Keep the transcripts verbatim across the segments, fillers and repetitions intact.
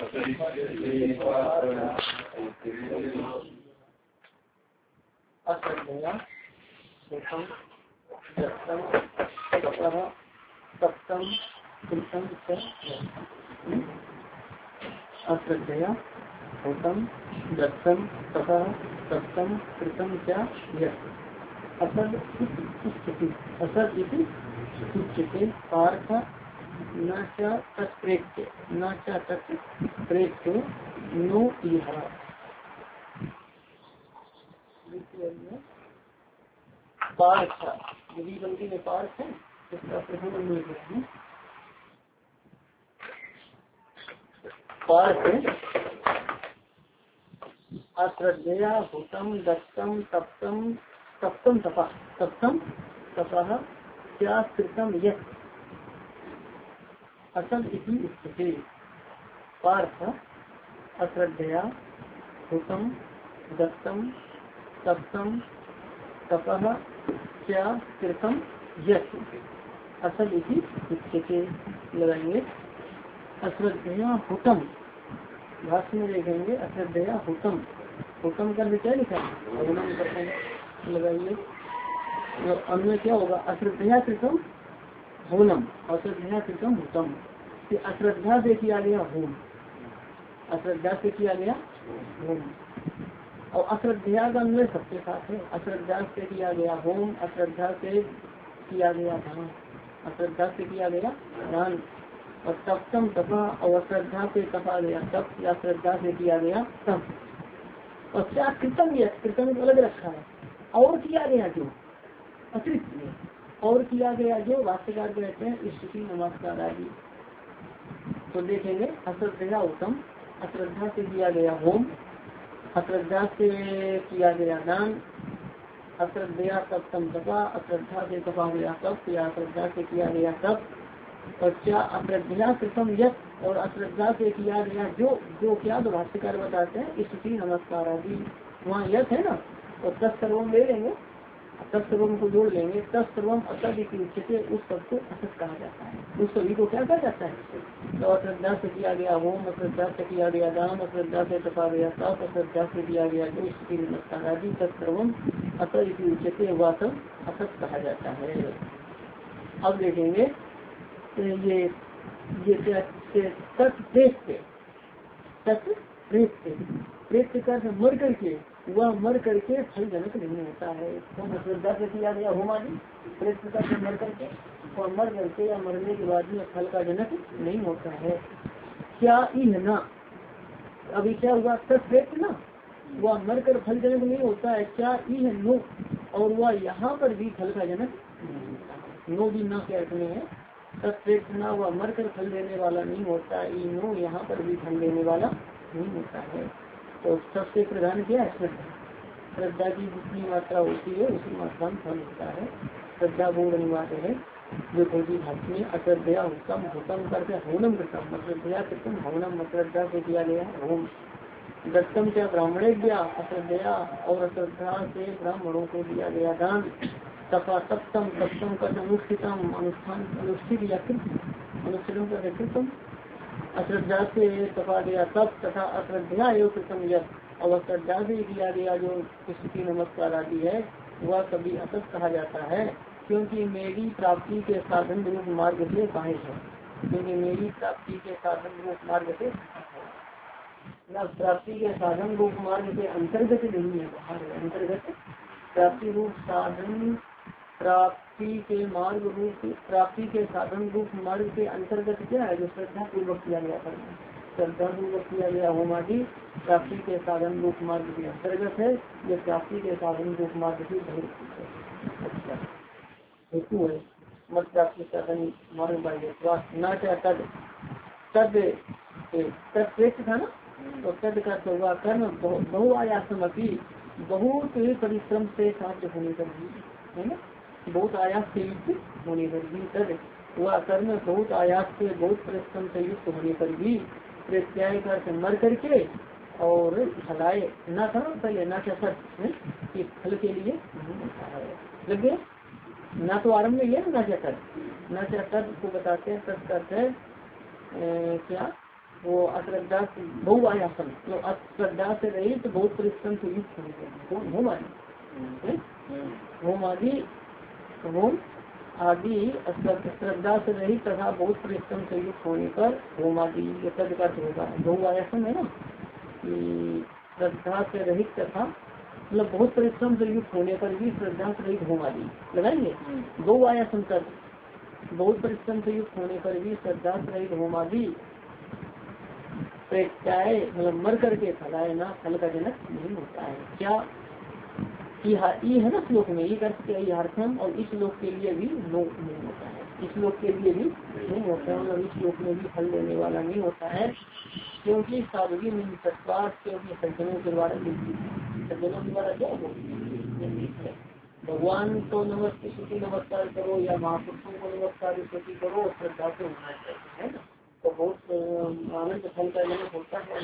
अश्रद्धया एकम दत्तम तपः सप्तम कृतम च अश्रद्धया भूतम दत्तम तपः सप्तम कृतम च यत् असद उच्यते असद इति उच्यते पार्थ न च तत्प्रेत्य न च तत्प्रेत्य नो इह पार्थ यदि बंदी में पार्थ है इसका प्रथम मिल गया है पार्थ अश्रद्धया भूतम दत्तम तप्तम सप्तम तपा सप्तम तपा क्या कृतम यत् असद इति उच्यते पार्थ अश्रद्धया भूतम दत्तम सप्तम तपः क्या कृतम यत् असद इति उच्यते लगाएंगे अश्रद्धया भूतम भाष्य में देखेंगे अश्रद्धया भूतम भूतम का क्या लिखा है लगाइए अन्य क्या होगा अश्रद्धया कृतम होनम अश्रद्धया कृतम भूतम अश्रद्धा से किया गया होम अश्रद्धा से किया गया होम और अश्रद्धा का अन्वय सबके साथ है अश्रद्धा से किया गया होम अश्रद्धा से किया गया दान अश्रद्धा से किया गया दान और सप्तम तपा और अश्रद्धा से तपा गया तप या श्रद्धा से किया गया तप और क्या कृतम यह कृतम अलग रखा है और किया गया जो अतिरिक्त में और किया गया जो वास्तवकार कहते हैं स्थिति नमस्कार आदि तो देखेंगे अश्रद्धा उत्तम अश्रद्धा से किया गया होम अश्रद्धा से किया गया दान अश्रद्धा सप्तम तपा अश्रद्धा से तपा गया तप या अश्रद्धा से किया गया तप और क्या अश्रद्धा कृतम यश और अश्रद्धा से किया गया जो जो क्या तो भाष्यकार बताते हैं स्थिति नमस्कार आदि वहाँ यश है ना तो तत्सर्वम ले लेंगे तत्सर्वम को जोड़ लेंगे तत्सर्वम असद उच्चते उस सब को असत कहा जाता है उस सभी को क्या कहा जाता है तो अश्रद्धा से किया गया होम अश्रद्धा से किया गया दान अश्रद्धा से तपा गया तप अश्रद्धा से किया गया जो स्थिति नमस्कार आदि तत्सर्वम असद उच्चते वह सब असत कहा जाता है। अब देखेंगे ये ये तत् प्रेत्य तत् प्रेत्य प्रेत्य कर मर करके वह मर करके फल जनक नहीं होता है तो श्रद्धा से किया गया होम आदि प्रेत्य कर मर करके और मर करके या मरने के बाद में फल का जनक नहीं होता है। क्या इन ना अभी क्या हुआ तत्प्रेत्य ना वह मर कर फल जनक नहीं होता है क्या इन नो और वह यहाँ पर भी फल का जनक नो भी ना के अर्थ में है तत्प्रेत्य ना वह मर कर फल देने वाला नहीं होता है नो यहाँ पर भी फल देने वाला नहीं होता है। तो सबसे प्रधान क्या है श्रद्धा श्रद्धा की जितनी मात्रा होती है उसी मात्रा में फल होता है श्रद्धा गुण अनिवार्य है जो कोई भाषा में अश्रद्धया उत्तम भूतम करके होनम कृतम अश्रद्धया कृतम होनम अश्रद्धा से किया गया होम दत्तम क्या ब्राह्मणे दिया अश्रद्धया और अश्रद्धा से ब्राह्मणों को दिया गया दान तपा सप्तम सप्तम कर अनुष्ठितम अनुष्ठान अनुष्ठित या अनुष्ठितम कर कृतम अश्रद्धा से तपा गया तप तथा अश्रद्धा एवं कृतम यश और अश्रद्धा से किया गया जो स्थिति नमस्कार आदि है वह कभी असत कहा जाता है क्योंकि मेरी प्राप्ति के साधन रूप मार्ग से बाहर है क्योंकि मेरी प्राप्ति के साधन रूप मार्ग से न प्राप्ति के साधन रूप मार्ग के अंतर्गत नहीं है बाहर है अंतर्गत प्राप्ति रूप साधन प्राप्ति के मार्ग रूप प्राप्ति के साधन रूप मार्ग के अंतर्गत क्या है जो श्रद्धा पूर्वक किया गया था श्रद्धा पूर्वक किया गया होम आदि प्राप्ति के साधन रूप मार्ग के अंतर्गत है जो प्राप्ति के साधन रूप मार्ग की बहिर्भूत है। अच्छा हेतु है मत प्राप्ति साधन मार्ग बाह्य न क्या तद तद तत्प्रेत्य था ना तो तद का हुआ कर्म बहुआयासम अपनी बहुत परिश्रम से साध्य होने पर भी है ना बहुत आयास से युक्त होने पर भी तद हुआ कर्म बहुत आयास से बहुत परिश्रम से युक्त होने पर भी प्रत्याय कर मर करके और फलाए न था पहले न क्या सर कि फल के लिए नहीं होता है लग गया न तो आरम्भ में यह न क्या कर न क्या तद को बताते हैं तद करते क्या वो अश्रद्धा बहुआयासन मतलब अश्रद्धा से रही तो बहुत परिश्रम से युक्त होने पर होम आदि होम आदि होम आदि श्रद्धा से रही तथा बहुत परिश्रम से युक्त होने पर होम आदि ये पद का होगा। बहुआयासन है ना कि श्रद्धा से रहित तथा मतलब बहुत परिश्रम से युक्त होने पर भी श्रद्धा से रहित होम आदि लगाएंगे। दो आयासन तक बहुत परिश्रम से युक्त होने पर भी श्रद्धा से रहित होम आदि प्रेक्षाए मतलब मर करके फलाए ना फल का जनक नहीं होता है। क्या ये है ना श्लोक में ये अर्थ क्या यार्थम और इस लोक के लिए भी नो नहीं होता है। इस लोक के लिए भी नहीं होता है मतलब इस लोक में भी फल देने वाला नहीं होता है क्योंकि साधुगी में सत्कार क्योंकि सज्जनों के द्वारा मिलती है। सज्जनों के द्वारा क्या है भगवान को नमस्ते स्तुति नमस्कार करो या महापुरुषों को नमस्कार स्तुति करो श्रद्धा से होना चाहिए है ना। तो बहुत आनंद फल का जनक होता है।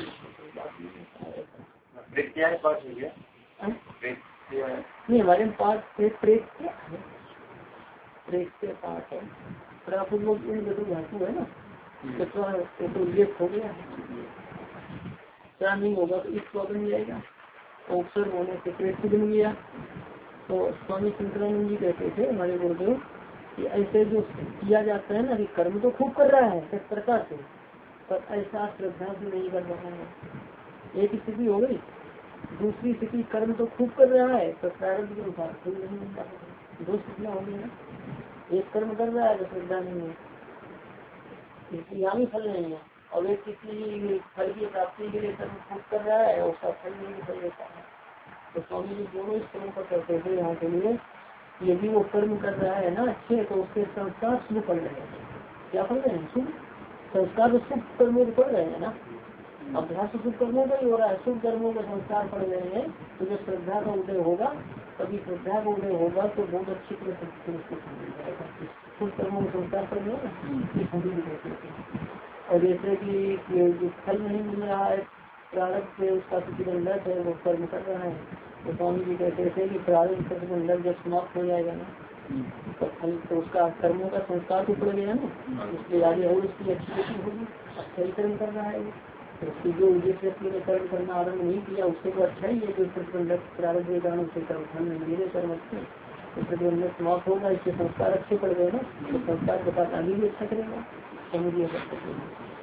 नहीं हमारे पाठ प्रेत क्या है प्रेत से पाठ है प्रापुर लोग धातु है ना तो लेप हो गया है क्या नहीं होगा तो इस प्रॉब्लम जाएगा अवसर होने से प्रेत बन गया। तो स्वामी शंकरानंद जी कहते थे हमारे गुरुदेव कि ऐसे जो किया जाता है ना कि कर्म तो खूब कर रहा है किस प्रकार से पर ऐसा श्रद्धा से नहीं कर रहा है। एक स्थिति हो गई। दूसरी स्थिति कर्म तो खूब कर रहा है पर प्रारब्ध के अनुसार फल नहीं मिलता है। दो स्थितियाँ हो गई ना। एक कर्म कर रहा है तो श्रद्धा नहीं है यहाँ भी फल नहीं है और एक किसी फल की प्राप्ति के लिए कर्म खूब कर रहा है और उसका फल नहीं निकल देता है। तो स्वामी जी दोनों इस कर्म पर करते थे यहाँ के लिए यदि वो कर्म कर रहा है ना अच्छे तो उसके संस्कार शुभ पड़ रहे हैं। क्या पड़ रहे हैं शुभ संस्कार तो शुभ कर्मों के पड़ रहे हैं ना। अभ्यास शुभ कर्मों का ही हो रहा है शुभ कर्मों के संस्कार पड़ रहे हैं तो जब श्रद्धा का उदय होगा कभी श्रद्धा का उदय होगा तो बहुत अच्छी तरह से शुभ कर्मों के संस्कार पड़ रहे हैं। और जैसे कि फल नहीं मिल रहा है प्रारब्ध से उसका प्रतिबंधक है वो कर्म कर रहा है तो स्वामी जी कहते थे कि प्रारब्ध प्रतिबंधक जब समाप्त हो जाएगा ना तो फल तो उसका कर्मों का संस्कार तो पड़ गया ना इसलिए आगे और उसकी अच्छी गति होगी अच्छा ही कर्म कर रहा है वो तो उसकी जो जिस व्यक्ति ने कर्म करना आरम्भ नहीं किया उससे तो अच्छा ही है जो प्रतिबंधक प्रारब्ध के कारण उससे कर्म फल नहीं मिले कर्म अच्छे तो प्रतिबंधक समाप्त होगा इसके संस्कार अच्छे पड़ गए ना तो संस्कार के साथ आगे भी अच्छा करेगा समझिए।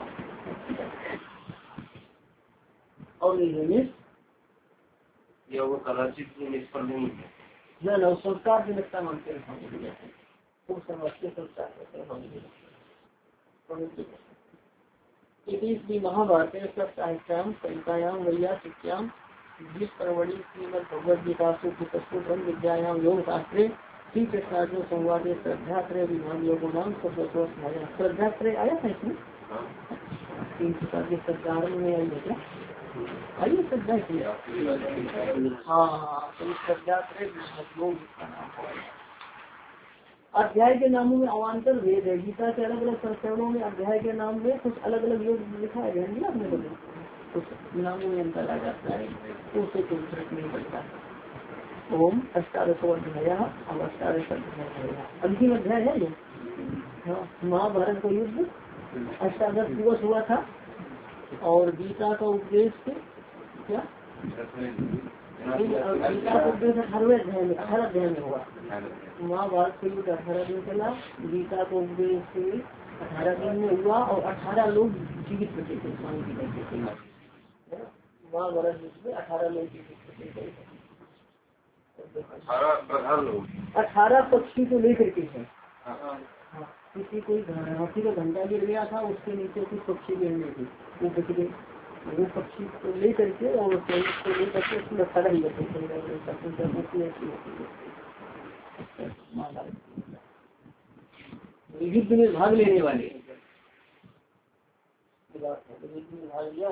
और या वो कदाचित निष्फल नहीं है न न संस्कार की निष्ठा मानते हैं खूब समझते संस्कार इसी महाभारत साहित्याम संहितायाम वैया शिक्षाम बीस परवड़ी श्रीमद भगवद गीता ब्रह्म विद्यायाम योग शास्त्रे श्री कृष्णार्जुन संवाद श्रद्धात्रय विभाग योग नाम सबसे श्रद्धात्रय आया था इसमें तीन प्रकार के श्रद्धा में आई है क्या आइए श्रद्धा किया हाँ हाँ तो श्रद्धा अध्याय के नामों में अवान्तर भेद है। गीता के अलग अलग संस्करणों में अध्याय के नाम में कुछ अलग अलग योग लिखा है ध्यान दिया अपने लोगों कुछ नामों में अंतर आ जाता है तो उसे कोई फर्क नहीं पड़ता। ओम अष्टादशो अध्याय और अष्टादश अंतिम अध्याय है ये। हाँ महाभारत का युद्ध अष्टादश दिवस हुआ था और गीता का उपदेश क्या गीता का उपदेश अठारहवें अध्याय में अठारह अध्याय में हुआ। महाभारत का युद्ध अठारह दिन चला गीता का उपदेश अठारह दिन में हुआ और अठारह लोग जीवित बचे थे स्वामी जी कहते थे महाभारत युद्ध में अठारह लोग जीवित बचे थे। अठारह पक्षी को लेकर के है किसी कोई हाथी का घंटा गिर गया था उसके नीचे कुछ पक्षी गिरने थे वो बच गए वो पक्षी को ले करके और उसको ले करके उसमें खड़ा ही युद्ध में भाग लेने वाले युद्ध में भाग लिया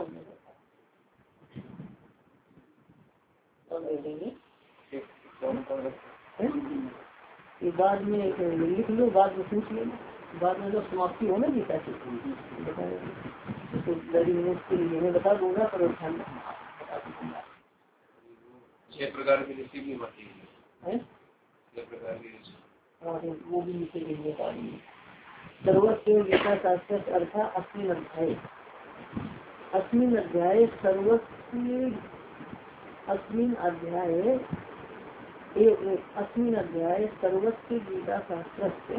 उन्होंने बाद में लिख लो बाद में पूछ लेना बाद में जब समाप्ति हो ना गीता की तो बता दूंगा पर ध्यान रखना छह प्रकार की ऋषि भी होती है छह प्रकार की ऋषि वो भी लिखे गई है सर्वस्व गीता शास्त्र अर्थ अस्मिन अध्याय अस्मिन् अध्याये सर्वस्य अस्मिन् अध्याये अस्मिन् अध्याये सर्वस्य गीता शास्त्रस्य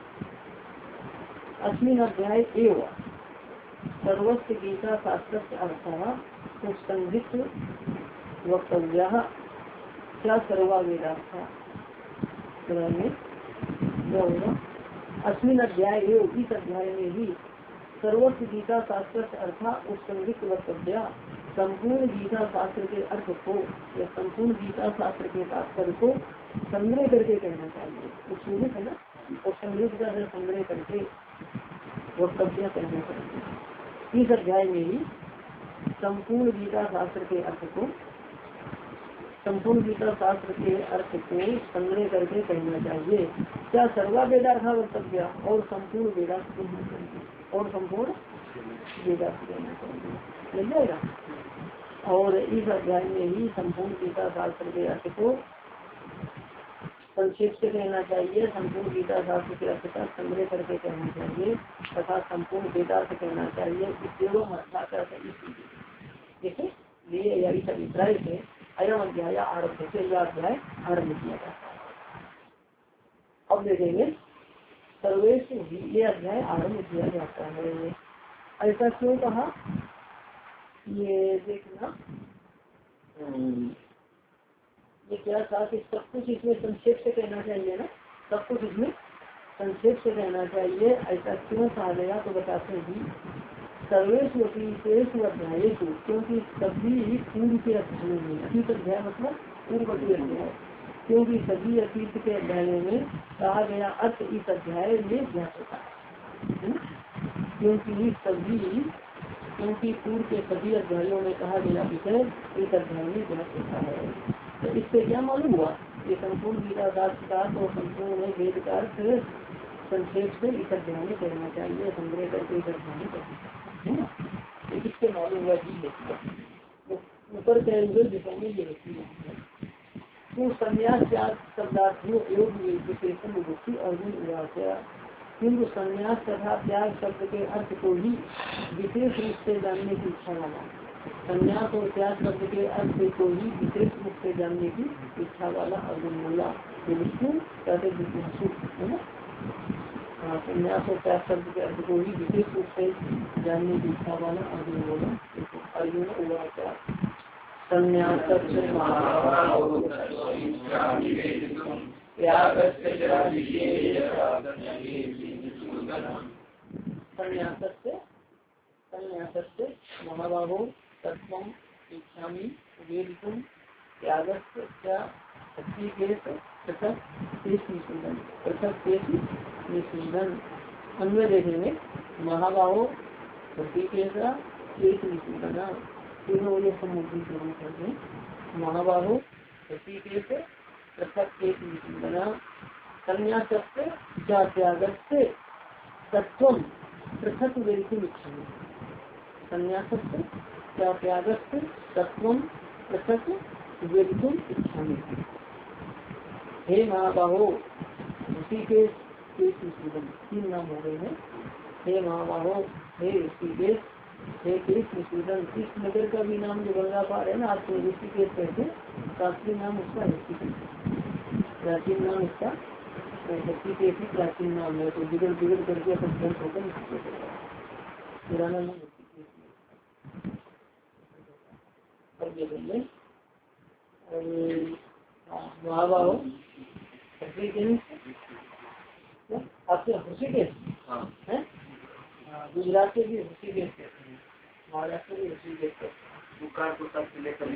अस्मिन् अध्याये एव सर्वस्य गीता शास्त्रस्य अर्थः संहित वक्तव्यः क्या सर्वा वेदार्थ अस्मिन् अध्याय एव इस अध्याय में ही सर्वस्व गीता शास्त्र से अर्थात उस संयुक्त वक्तव्य संपूर्ण गीता शास्त्र के अर्थ को या संपूर्ण गीता शास्त्र के तात्पर्य को संग्रह करके कहना चाहिए। उसमें है ना, और संग्रह का संग्रह करके वक्तव्य कहना चाहिए। इस अध्याय में ही संपूर्ण गीता शास्त्र के अर्थ को संपूर्ण गीता शास्त्र के अर्थ को संग्रह करके कहना चाहिए। क्या सर्वा वेदार्थ वक्तव्य और संपूर्ण वेदार्थ और संपूर्ण वेदार्थ कहना चाहिए, मिल जाएगा। और इस अध्याय में ही संपूर्ण गीता शास्त्र के अर्थ को संक्षेप से कहना चाहिए, संपूर्ण गीता शास्त्र के अर्थ का संग्रह करके कहना चाहिए तथा संपूर्ण वेदार्थ कहना चाहिए। इसलिए या इस अभिप्राय से अयम अध्याय आरम्भ से यह अध्याय आरम्भ किया जाता है। अब देखेंगे सर्वेश ये अध्याय आरम्भ किया जाता है। ऐसा क्यों कहा, ये देखना ये क्या था कि सब कुछ इसमें संक्षेप से कहना चाहिए ना, सब कुछ इसमें संक्षेप से कहना चाहिए। ऐसा क्यों कहा गया तो बताते हैं सर्वेश अध्याय, क्योंकि सभी पूर्व के अध्यायों में, अतीत अध्याय मतलब पूर्ववर्ती अध्याय, क्योंकि सभी अतीत के अध्यायों में कहा गया अर्थ इस अध्याय में ज्ञात होता है। क्योंकि सभी क्योंकि पूर्व के सभी अध्यायों में कहा गया विषय इस अध्याय में ज्ञात होता है। तो इससे क्या मालूम हुआ, ये संपूर्ण गीता शास्त्र का और संपूर्ण वेद का अर्थ संक्षेप से इस अध्याय में कहना चाहिए, संग्रह करके इस अध्याय में कहना चाहिए। तो इससे मालूम हुआ जी ऊपर कहे हुए विषय में ये होती है। क्यों संन्यास त्याग शब्दार्थियों एवं विशेषण विभक्ति अर्जुन उदाहरण, किंतु संन्यास तथा त्याग शब्द के अर्थ को ही विशेष रूप से जानने की इच्छा वाला, संन्यास और त्याग शब्द के अर्थ को ही विशेष रूप से जानने की इच्छा वाला अर्जुन बोला। विष्णु कहते है ना, संन्यास और त्याग शब्द के अर्थ को ही विशेष रूप से जानने की इच्छा वाला अर्जुन बोला। अर्जुन उवाच संन्यास संन्यासस्य महाबाहो तत्त्वम् इच्छामि वेदितुम् त्यागस्य पृथक पृथक निषूदन। अन्वय देखेंगे महाबाहो ऋषिकेश निषूदन, तीनों ये सम्मुखी जरूर करते हैं। महाबाहो ऋषिकेश पृथक निषूदन, संन्यास क्या त्यागस्य तत्त्वम् पृथक वेदितुम् इच्छामि, संन्यास क्या त्यागस्य तत्त्वम् पृथक वेदितुम् इच्छामि। हे महाबाहो ऋषिकेश निषूदन, तीन नाम हो गए हैं। हे महाबाहो, हे ऋषिकेश, हे केश निषूदन। इस नगर का भी नाम जो गंगा पार है ना, आपको ऋषिकेश कहते हैं, शास्त्रीय नाम उसका ऋषिकेश, प्राचीन नाम उसका ऋषिकेश ही प्राचीन नाम है। तो बिगड़ बिगड़ करके अपन होकर पुराना नाम ऋषिकेश। महाबाहो आपके ऋषिकेश है, गुजरात के भी ऋषिकेश कहते हैं, महाराष्ट्र के ऋषिकेश कहते हैं। बुखार को सबसे लेकर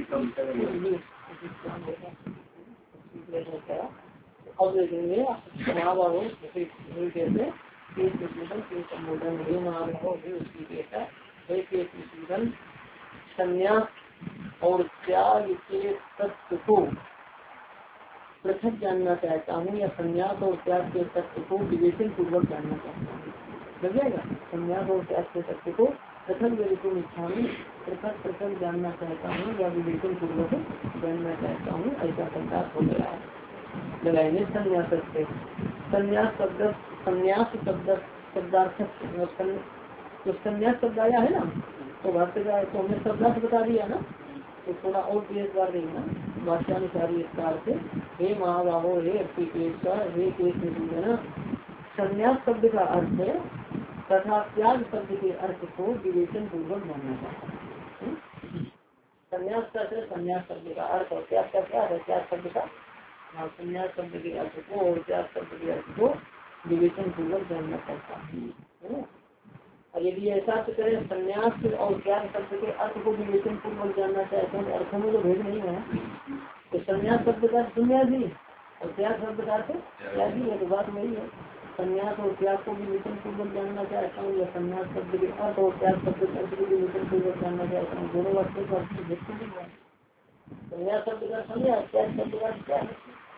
अब देखेंगे महाबाहो कहते संबोधन। हे महाबाहो हे ऋषिकेश, हे ऋषिकेश, संन्यास और त्याग के तत्व को पृथक जानना चाहता हूँ, या संन्यास और त्याग के तत्व को विवेचन पूर्वक जानना चाहता हूँ। लग जाएगा, संन्यास और त्याग के तत्व को पृथक वेदितुम् इच्छामि, पृथक पृथक जानना चाहता हूँ या विवेचन पूर्वक जानना चाहता हूँ, ऐसा संन्यास हो गया है। लगाएंगे संन्यास से संन्यास शब्द संन्यास शब्द शब्दार्थ जो संन्यास शब्द आया है ना, तो भाष्यकार तो हमने शब्दार्थ बता दिया ना, तो थोड़ा और तेज कर रही ना भाष्यानुसारी इस कार से। हे महाबाहो, हे अर्थीकेशा, हे केश, संन्यास शब्द का अर्थ है तथा त्याग शब्द के अर्थ को विवेचन पूर्वक मानना चाहिए। संन्यास का संन्यास शब्द का अर्थ और त्याग का क्या है, त्याग शब्द का संन्यास शब्द के अर्थ को और त्याग शब्द के अर्थ को विवेचन पूर्वक जानना पड़ता है। और यदि ऐसा तो करें संन्यास और त्याग शब्द के अर्थ को विवेचन पूर्वक जानना चाहते हैं, अर्थों में तो भेद नहीं है। तो संन्यास शब्द का संन्यासी और त्याग शब्द का अर्थ त्यागी है, तो बात वही है। संन्यास और त्याग को विवेचन पूर्वक जानना चाहता हूँ या संन्यास शब्द के अर्थ और त्याग शब्द के अर्थ को विवेचन पूर्वक जानना चाहता हूँ, दोनों वाक्यों का अर्थ भेद तो नहीं है। संन्यास शब्द का संन्यास, त्याग शब्द का क्या है,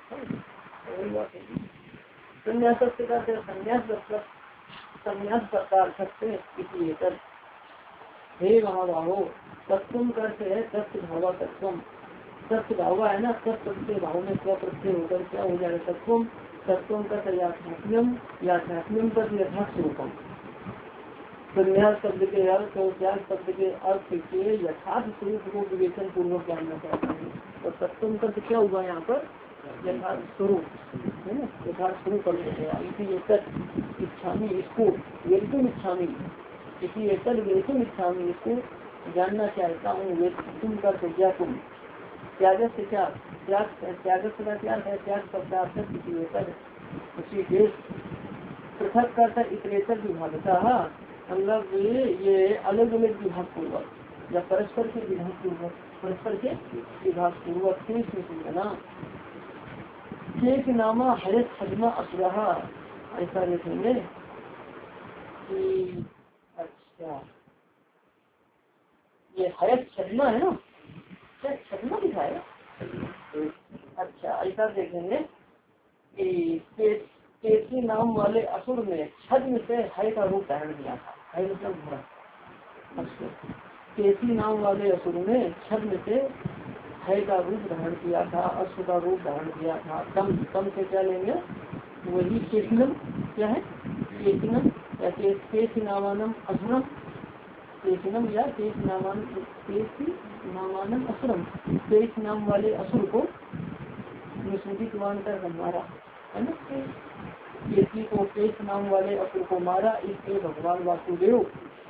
संन्यास शब्द का संन्यास संन्यास प्रकार सकते किसी एक हे महाभावो तत्व करते है तत्व भावा तत्व, तत्व भावा है ना, तत्व के भाव में स्व प्रत्यय होकर क्या हो जाएगा तत्व, तत्व का याथात्म्यम, याथात्म्यम पर यथार्थ रूपम। संन्यास शब्द के अर्थ और त्याग शब्द के अर्थ के यथार्थ स्वरूप को विवेचन पूर्वक जानना चाहते हैं। तो तत्व का क्या हुआ यहाँ पर यथार्थ स्वरूप है ना, यथार्थ स्वरूप कर गया। इसी इच्छामी इसको वेतुम इच्छामी, इसी एकल वेतुम इच्छामी इसको जानना चाहता हूँ। वेतुम का तो क्या तुम त्याग से क्या त्याग, त्याग का क्या है, त्याग शब्दार्थ किसी एकल उसी के पृथक करता इतरेतर विभागता, मतलब ये अलग अलग विभाग पूर्वक या परस्पर के विभाग पूर्वक, परस्पर के विभाग पूर्वक ना एक नामा हरे छदमा असुरहा, ऐसा देखेंगे कि अच्छा ये हरे छदमा है ना, क्या छदमा दिखाएगा, अच्छा ऐसा देखेंगे कि केसी नाम वाले असुर में छद्म से हय का रूप धारण किया था। हय मतलब घोड़ा। केसी नाम वाले असुर में छद्म से हय का रूप धारण किया था, अश्व का रूप धारण किया था। कम कम से क्या लेंगे, वही केसिनम क्या है, केसिनम या केसी नामानम असुरम, केसिनम या केसी नामान केसी नामानम असुरम, केस नाम वाले असुर को निसूदित मानकर मारा है ना। केसी को केस नाम वाले असुर को मारा, इसलिए भगवान वासुदेव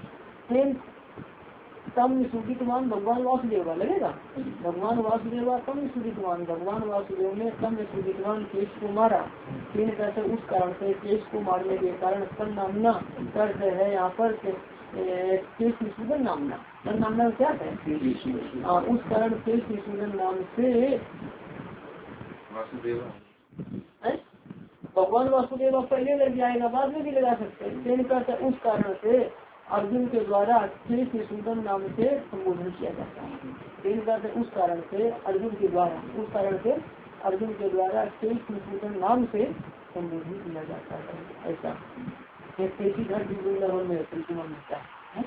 तम निसूदित मान भगवान वासुदेव का लगेगा, भगवान वासुदेव तम निसूदित मान, भगवान वासुदेव ने तम निसूदित मान केश को मारा। तीन कहते उस कारण से, केश को मारने के कारण तन नामना करते है यहाँ पर केश निसूदन नामना, तन नामना क्या है उस कारण केश निसूदन नाम से भगवान वासुदेव पहले लग जाएगा, बाद में भी लगा सकते हैं। उस कारण से अर्जुन के द्वारा केश निसूदन नाम से संबोधन किया जाता है। उस कारण से अर्जुन के द्वारा उस कारण से अर्जुन के द्वारा केश निसूदन नाम से संबोधन किया जाता है। ऐसा केसी घर भी वृंदावन में प्रतिमा मिलता है,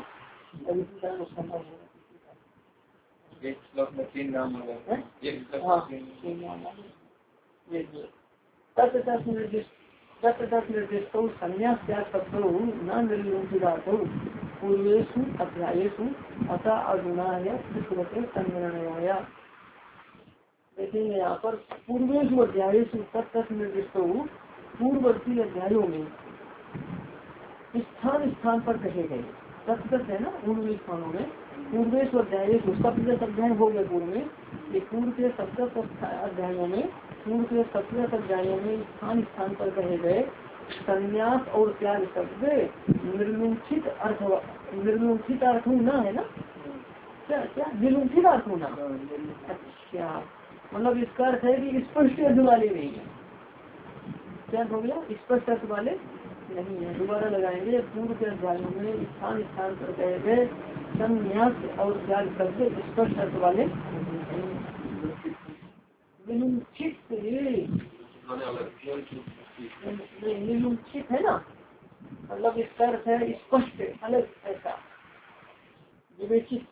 निर्दिष्ट संन्यास त्याग शब्दों न निर्लुंठित पूर्वेशु अध्यायेशु अतः अर्जुनाय कृष्णते संज्ञाया। देखेंगे यहाँ पर पूर्वेशु अध्यायेशु तत्त निर्दिष्ट पूर्ववर्ती अध्यायों में स्थान स्थान पर कहे गए तत्त है ना, पूर्व स्थानों में पूर्वेशु अध्यायेशु सप्तदश अध्याय हो गए पूर्व में, ये पूर्व के सप्तदश अध्यायों में पूर्व के सप्तदश अध्यायों में स्थान स्थान पर कहे गए संन्यास और त्याग शब्द निर्लुंठित अर्थ, निर्लुंठित अर्थ न है ना, क्या क्या निर्लुंठित अर्थ होना, अच्छा मतलब इसका अर्थ है कि स्पष्ट अर्थ वाले नहीं है, क्या हो गया स्पष्ट अर्थ वाले नहीं है। दोबारा लगाएंगे पूर्व के अध्यायों में स्थान स्थान पर कहे गए संन्यास और त्याग शब्द स्पष्ट अर्थ वाले निलुंठित निलुंठित है ना, मतलब इसका अर्थ है स्पष्ट अलग, ऐसा विवेचित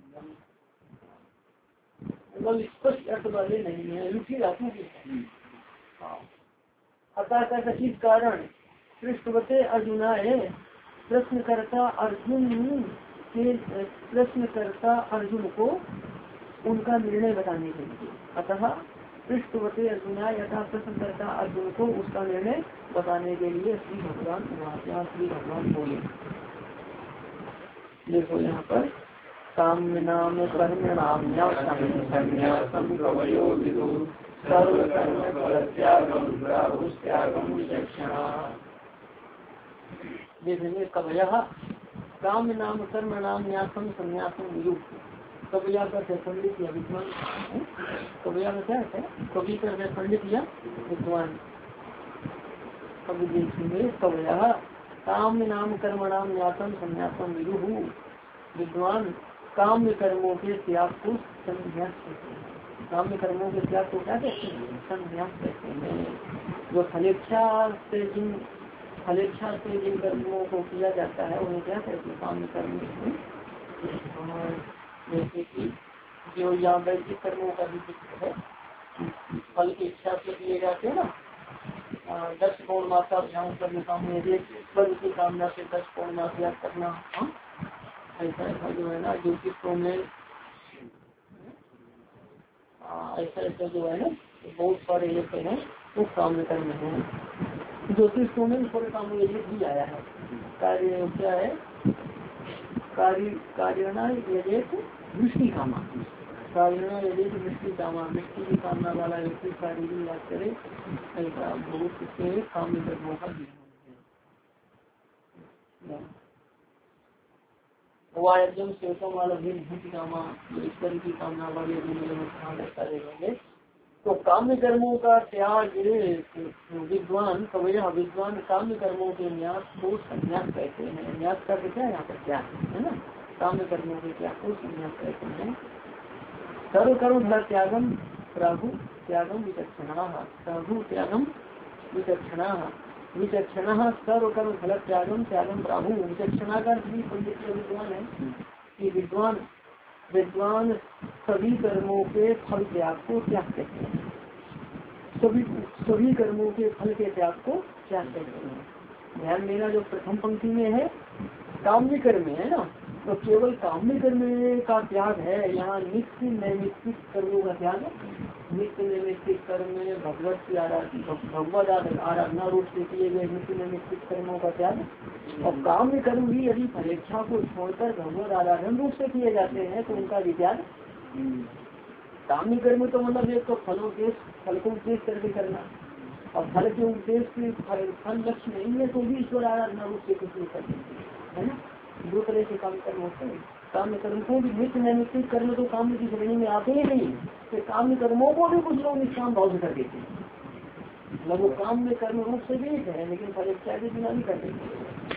मतलब स्पष्ट अर्थ वाले नहीं है, रुचि धातु की है। अतः इस कारण पृष्ठवते अर्जुना है प्रश्न करता अर्जुन के प्रश्नकर्ता अर्जुन को उनका निर्णय बताने के लिए। अतः पृष्ठवते अर्जुना यथा प्रश्नकर्ता अर्जुन को उसका निर्णय बताने के लिए श्री भगवान वहाँ श्री भगवान बोले। देखो यहाँ पर काम नाम कर्म नाम देखेंगे कवय काम नाम कर्म नाम न्यासम संन्यासम विदु। कविया का पंडित या विद्वान, कविया का क्या है, कवि का पंडित या विद्वान। कवि देखेंगे कवया काम नाम कर्म नाम न्यासम संन्यासम विदु। विद्वान काम्य कर्मों के त्याग को संन्यास कहते हैं। काम्य कर्मों के त्याग को क्या कहते हैं, संन्यास कहते हैं। जो फलेच्छा से जिन फलेच्छा से जिन कर्मों को किया जाता है उन्हें क्या कहते हैं, काम्य कर्म। जैसे कि जो यहाँ वैदिक कर्मों का भी जिक्र है, फल की इच्छा से किए जाते हैं ना, दस पौन मात्रा ध्यान करने कामना, फल की कामना से दस पौन मात्रा करना। ऐसा ऐसा जो है ना ज्योतिषों में ऐसा ऐसा जो है ना बहुत सारे लेते हैं वो काम्य कर्म है। ज्योतिषों में थोड़े काम भी आया है। कार्य क्या है, कार्य कार्यणा यजेत वृष्टि कामा, कार्यणा यजेत वृष्टि कामा, वृष्टि की कामना वाला व्यक्ति कार्य भी याद करे। ऐसा बहुत से काम्य कर्मों का ज्ञान। वायजम सेवकम वाला भी कामा, ईश्वर की कामना वाले भी। तो काम्य कर्मों का त्याग विद्वान कवया विद्वान काम्य कर्मों के न्यास को संन्यास कहते हैं। न्यास का क्या है यहाँ पर त्याग है ना, काम्य कर्मों के त्याग को संन्यास कहते हैं। सर्व कर्म फल त्यागम प्राहु त्यागम विचक्षणा, प्राहु त्यागम विचक्षणा, विचक्षणा सर्व कर्म फल त्यागम त्यागम प्राहु। विचक्षणा का भी पंडित विद्वान है कि विद्वान विद्वान सभी कर्मों के फल त्याग को त्याग कहते हैं। सभी सभी कर्मों के फल के त्याग को त्याग कहते हैं। ध्यान देना, जो प्रथम पंक्ति में है काम्य कर्म है ना, तो केवल काम्य कर्म का त्याग है। यहाँ नित्य नैमित्तिक कर्मों का त्याग, नित्य नैमित्तिक कर्म में भगवत की आराधना भगवत आराधना रूप से किए गए नित्य नैमित्तिक कर्मों का त्याग। और काम्य कर्म भी यदि परीक्षा को छोड़कर भगवत आराधन रूप से किए जाते हैं तो उनका भी त्याग। काम्य कर्म तो मतलब एक तो फलों के फल को उपदेश करके करना, और फल के उपदेश की फल लक्ष्य नहीं है तो भी ईश्वर आराधना रूप से कुछ नहीं करते है ना। दो तरह के काम कर्म होते हैं। काम्य कर्म को भी नित्य नैमित्तिक कर्म तो काम्य की श्रेणी में आते ही नहीं, तो काम्य कर्मों को भी कुछ लोग निष्काम भाव से कर देते हैं। मतलब वो काम्य कर्म रूप से भी है लेकिन फल इच्छा के बिना भी कर देते हैं।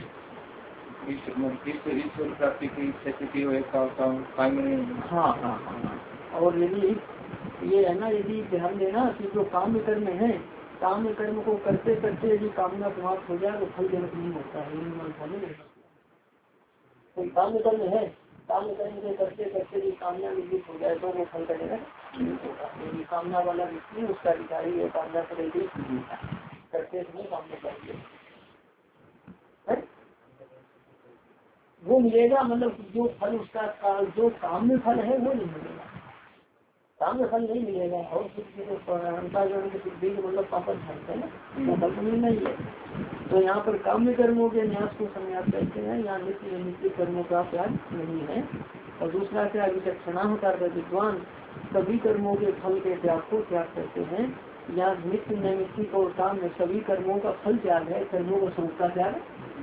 ईश्वर प्राप्ति की इच्छा हाँ हाँ हाँ। और यदि ये है ना, यदि ध्यान देना कि जो काम्य कर्म है, काम्य कर्म को करते करते यदि कामना समाप्त हो जाए तो फल जनक नहीं होता है। कोई काम्य कर्म है, काम्य कर्म को करते करते यदि कामना निवृत्त हो जाए तो वो फल का जनक नहीं होता। यदि कामना वाला व्यक्ति उसका अधिकारी है, कामना करेगी करते समय कामना चाहिए वो मिलेगा। मतलब जो फल उसका जो काम्य फल है वो नहीं मिलेगा, काम्य फल नहीं मिलेगा। और सिद्धि मतलब पापन है ना, वो फल तो मिलना ही है। तो यहाँ पर काम्य कर्मों के न्यास को संन्यास कहते हैं। यहाँ नित्य नित्य कर्मों का त्याग नहीं है। और दूसरा क्या, विचक्षणा होता है विद्वान सभी कर्मों के फल के त्याग को त्याग करते हैं। यहाँ नित्य नैमित्तिक और काम में सभी कर्मों का फल त्याग है, कर्मों का स्वरूप का त्याग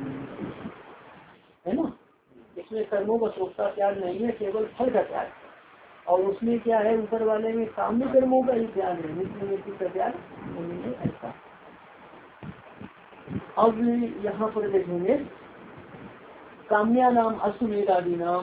है ना। इसमें कर्मों का स्वरूप का त्याग नहीं है, केवल फल का त्याग। और उसमें क्या है, ऊपर वाले में काम्य कर्मों का ही त्याग है, नित्य नैमित्तिक का त्याग नहीं है। ऐसा अब यहाँ पर देखेंगे काम्या नाम अश्वमेध आदि नाम।